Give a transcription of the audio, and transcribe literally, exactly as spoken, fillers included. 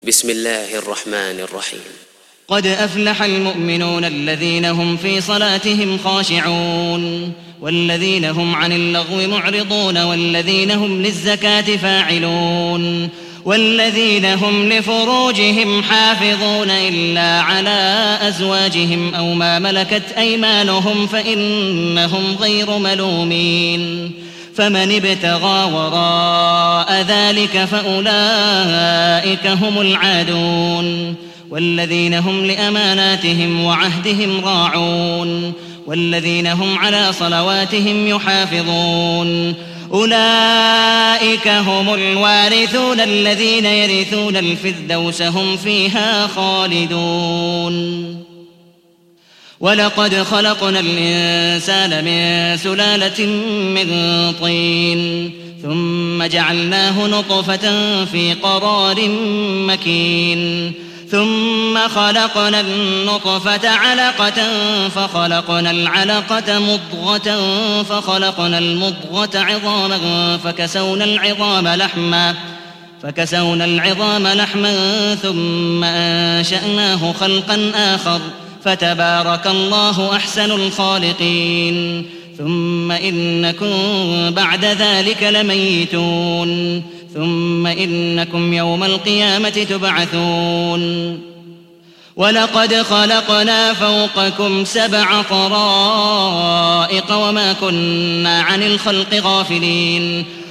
بسم الله الرحمن الرحيم. قد أفلح المؤمنون الذين هم في صلاتهم خاشعون والذين هم عن اللغو معرضون والذين هم للزكاة فاعلون والذين هم لفروجهم حافظون إلا على أزواجهم أو ما ملكت أيمانهم فإنهم غير ملومين. فمن ابتغى وراء ذلك فأولئك هم العادون والذين هم لأماناتهم وعهدهم راعون والذين هم على صلواتهم يحافظون. أولئك هم الوارثون الذين يرثون الفردوس هم فيها خالدون. ولقد خلقنا الإنسان من سلالة من طين ثم جعلناه نطفة في قرار مكين ثم خلقنا النطفة علقة فخلقنا العلقة مضغة فخلقنا المضغة عظاما فكسونا العظام لحما فكسونا العظام لحما ثم أنشأناه خلقا آخر فتبارك الله أحسن الخالقين. ثم إنكم بعد ذلك لميتون ثم إنكم يوم القيامة تبعثون. ولقد خلقنا فوقكم سبع طرائق وما كنا عن الخلق غافلين